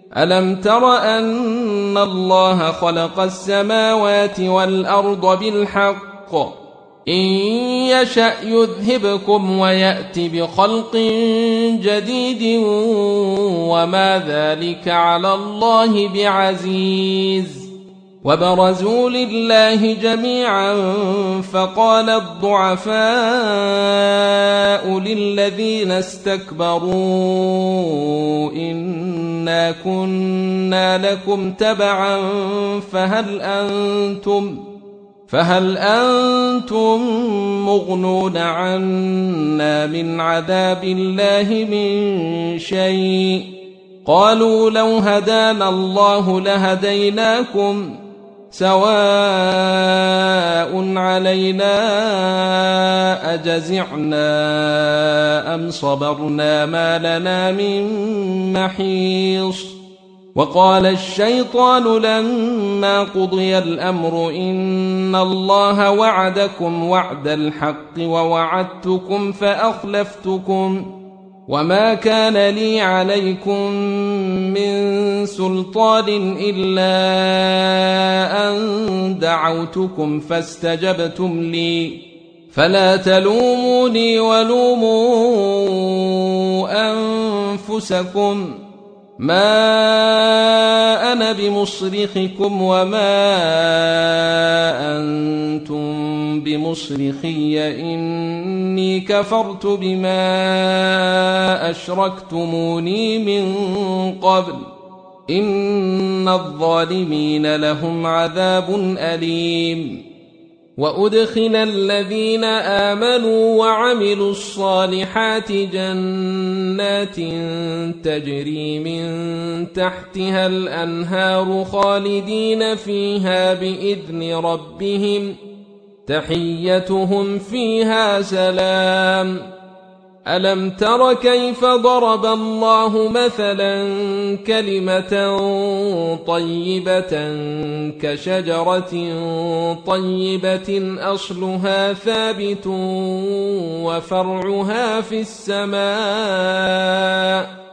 ألم تر أن الله خلق السماوات والأرض بالحق إن يشأ يذهبكم ويأت بخلق جديد وما ذلك على الله بعزيز وبرزوا لله جميعا فقال الضعفاء للذين استكبروا إنا كنا لكم تبعا فهل أنتم مغنون عنا من عذاب الله من شيء قالوا لو هدانا الله لهديناكم سواء علينا أجزعنا أم صبرنا ما لنا من محيص وقال الشيطان لما قضي الأمر إن الله وعدكم وعد الحق ووعدتكم فأخلفتكم وما كان لي عليكم من سلطان إلا أن دعوتكم فاستجبتم لي فلا تلوموني ولوموا أنفسكم ما أنا بمصرخكم وما أنتم بمصرخي إني كفرت بما أشركتموني من قبل إن الظالمين لهم عذاب أليم وأدخل الذين آمنوا وعملوا الصالحات جنات تجري من تحتها الأنهار خالدين فيها بإذن ربهم تحيتهم فيها سلام ألم تر كيف ضرب الله مثلا كلمة طيبة كشجرة طيبة أصلها ثابت وفرعها في السماء